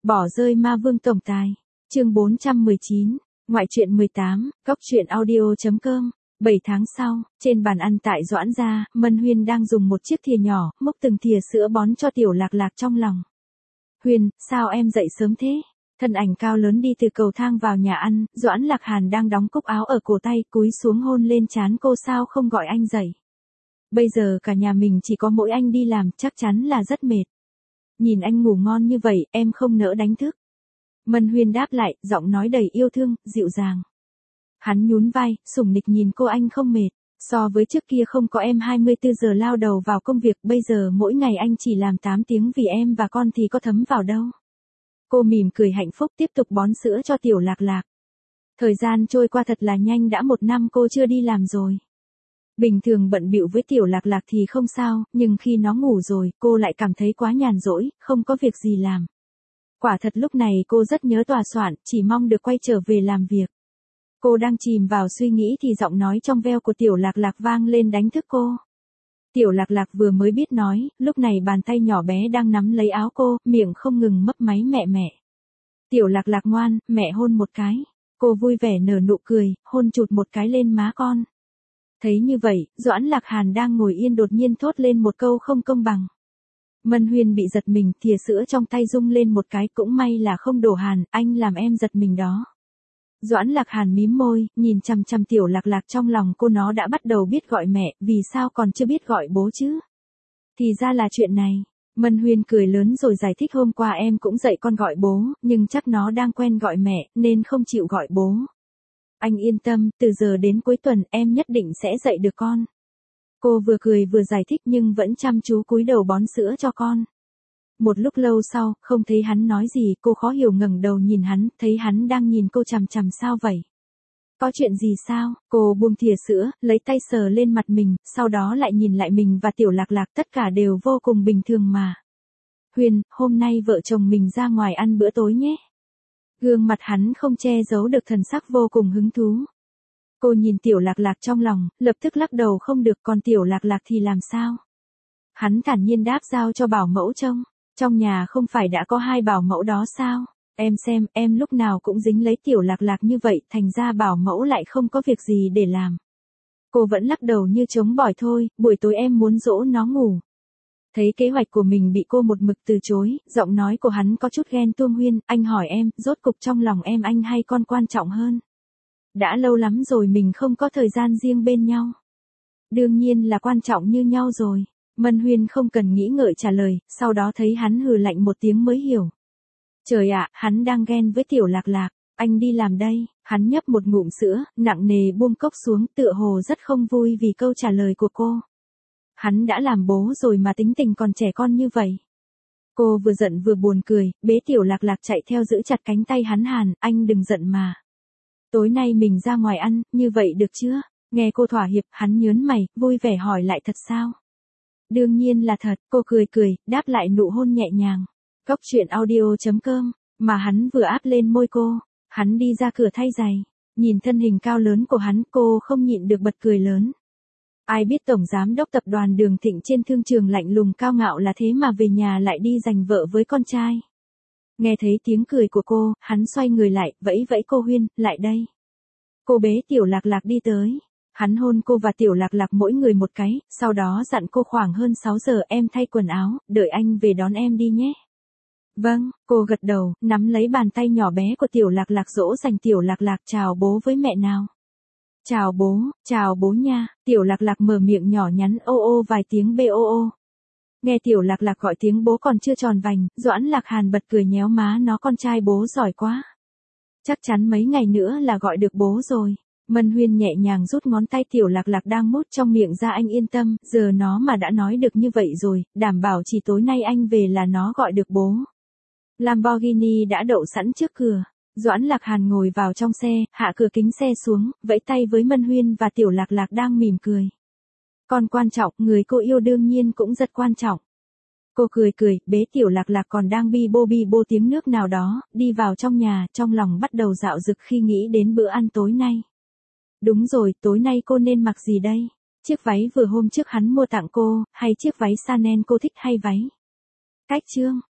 Bỏ rơi ma vương tổng tài. Chương 419. Ngoại truyện 18, goctruyện audio.com. 7 tháng sau, trên bàn ăn tại Doãn gia, Mân Huyên đang dùng một chiếc thìa nhỏ, múc từng thìa sữa bón cho Tiểu Lạc Lạc trong lòng. Huyên, sao em dậy sớm thế? Thân ảnh cao lớn đi từ cầu thang vào nhà ăn, Doãn Lạc Hàn đang đóng cúc áo ở cổ tay, cúi xuống hôn lên trán cô, sao không gọi anh dậy? Bây giờ cả nhà mình chỉ có mỗi anh đi làm, chắc chắn là rất mệt. Nhìn anh ngủ ngon như vậy, em không nỡ đánh thức. Mân Huyên đáp lại, giọng nói đầy yêu thương, dịu dàng. Hắn nhún vai, sủng nịch nhìn cô, anh không mệt. So với trước kia không có em 24 giờ lao đầu vào công việc, bây giờ mỗi ngày anh chỉ làm 8 tiếng vì em và con thì có thấm vào đâu. Cô mỉm cười hạnh phúc tiếp tục bón sữa cho Tiểu Lạc Lạc. Thời gian trôi qua thật là nhanh, đã 1 năm cô chưa đi làm rồi. Bình thường bận bịu với Tiểu Lạc Lạc thì không sao, nhưng khi nó ngủ rồi, cô lại cảm thấy quá nhàn rỗi, không có việc gì làm. Quả thật lúc này cô rất nhớ tòa soạn, chỉ mong được quay trở về làm việc. Cô đang chìm vào suy nghĩ thì giọng nói trong veo của Tiểu Lạc Lạc vang lên đánh thức cô. Tiểu Lạc Lạc vừa mới biết nói, lúc này bàn tay nhỏ bé đang nắm lấy áo cô, miệng không ngừng mấp máy mẹ mẹ. Tiểu Lạc Lạc ngoan, mẹ hôn một cái. Cô vui vẻ nở nụ cười, hôn chụt một cái lên má con. Thấy như vậy, Doãn Lạc Hàn đang ngồi yên đột nhiên thốt lên một câu không công bằng. Mân Huyên bị giật mình, thìa sữa trong tay rung lên một cái, cũng may là không đổ Hàn, anh làm em giật mình đó. Doãn Lạc Hàn mím môi, nhìn chằm chằm Tiểu Lạc Lạc, trong lòng cô nó đã bắt đầu biết gọi mẹ, vì sao còn chưa biết gọi bố chứ? Thì ra là chuyện này. Mân Huyên cười lớn rồi giải thích, hôm qua em cũng dạy con gọi bố, nhưng chắc nó đang quen gọi mẹ, nên không chịu gọi bố. Anh yên tâm, từ giờ đến cuối tuần em nhất định sẽ dạy được con. Cô vừa cười vừa giải thích nhưng vẫn chăm chú cúi đầu bón sữa cho con. Một lúc lâu sau, không thấy hắn nói gì, cô khó hiểu ngẩng đầu nhìn hắn, thấy hắn đang nhìn cô chằm chằm, sao vậy? Có chuyện gì sao? Cô buông thìa sữa, lấy tay sờ lên mặt mình, sau đó lại nhìn lại mình và Tiểu Lạc Lạc, tất cả đều vô cùng bình thường mà. Huyên, hôm nay vợ chồng mình ra ngoài ăn bữa tối nhé. Gương mặt hắn không che giấu được thần sắc vô cùng hứng thú. Cô nhìn Tiểu Lạc Lạc trong lòng, lập tức lắc đầu, không được, còn Tiểu Lạc Lạc thì làm sao? Hắn thản nhiên đáp, giao cho bảo mẫu trông. Trong nhà không phải đã có 2 bảo mẫu đó sao? Em xem, em lúc nào cũng dính lấy Tiểu Lạc Lạc như vậy, thành ra bảo mẫu lại không có việc gì để làm. Cô vẫn lắc đầu như chống bỏi, thôi, buổi tối em muốn dỗ nó ngủ. Thấy kế hoạch của mình bị cô một mực từ chối, giọng nói của hắn có chút ghen tuông. Huyên, anh hỏi em, rốt cục trong lòng em anh hay con quan trọng hơn? Đã lâu lắm rồi mình không có thời gian riêng bên nhau. Đương nhiên là quan trọng như nhau rồi. Mân Huyên không cần nghĩ ngợi trả lời, sau đó thấy hắn hừ lạnh một tiếng mới hiểu. Trời ạ, hắn đang ghen với Tiểu Lạc Lạc. Anh đi làm đây. Hắn nhấp một ngụm sữa, nặng nề buông cốc xuống, tựa hồ rất không vui vì câu trả lời của cô. Hắn đã làm bố rồi mà tính tình còn trẻ con như vậy. Cô vừa giận vừa buồn cười, bế Tiểu Lạc Lạc chạy theo giữ chặt cánh tay hắn. Hàn, anh đừng giận mà. Tối nay mình ra ngoài ăn, như vậy được chưa? Nghe cô thỏa hiệp, hắn nhớn mày, vui vẻ hỏi lại, thật sao? Đương nhiên là thật, cô cười cười, đáp lại, nụ hôn nhẹ nhàng. Goctruyện audio.com, mà hắn vừa áp lên môi cô. Hắn đi ra cửa thay giày. Nhìn thân hình cao lớn của hắn, cô không nhịn được bật cười lớn. Ai biết tổng giám đốc tập đoàn Đường Thịnh trên thương trường lạnh lùng cao ngạo là thế mà về nhà lại đi giành vợ với con trai. Nghe thấy tiếng cười của cô, hắn xoay người lại, vẫy vẫy cô, Huyên, lại đây. Cô bế Tiểu Lạc Lạc đi tới. Hắn hôn cô và Tiểu Lạc Lạc mỗi người một cái, sau đó dặn cô, khoảng hơn 6 giờ em thay quần áo, đợi anh về đón em đi nhé. Vâng, cô gật đầu, nắm lấy bàn tay nhỏ bé của Tiểu Lạc Lạc dỗ dành. Tiểu Lạc Lạc, chào bố với mẹ nào. Chào bố nha. Tiểu Lạc Lạc mở miệng nhỏ nhắn ô ô vài tiếng bô. Nghe Tiểu Lạc Lạc gọi tiếng bố còn chưa tròn vành, Doãn Lạc Hàn bật cười nhéo má nó, con trai bố giỏi quá. Chắc chắn mấy ngày nữa là gọi được bố rồi. Mân Huyên nhẹ nhàng rút ngón tay Tiểu Lạc Lạc đang mút trong miệng ra, anh yên tâm, giờ nó mà đã nói được như vậy rồi, đảm bảo chỉ tối nay anh về là nó gọi được bố. Lamborghini đã đậu sẵn trước cửa. Doãn Lạc Hàn ngồi vào trong xe, hạ cửa kính xe xuống, vẫy tay với Mân Huyên và Tiểu Lạc Lạc đang mỉm cười. Con quan trọng, người cô yêu đương nhiên cũng rất quan trọng. Cô cười cười, bế Tiểu Lạc Lạc còn đang bi bô tiếng nước nào đó, đi vào trong nhà, trong lòng bắt đầu dạo dực khi nghĩ đến bữa ăn tối nay. Đúng rồi, tối nay cô nên mặc gì đây? Chiếc váy vừa hôm trước hắn mua tặng cô, hay chiếc váy Chanel cô thích, hay váy cách trương?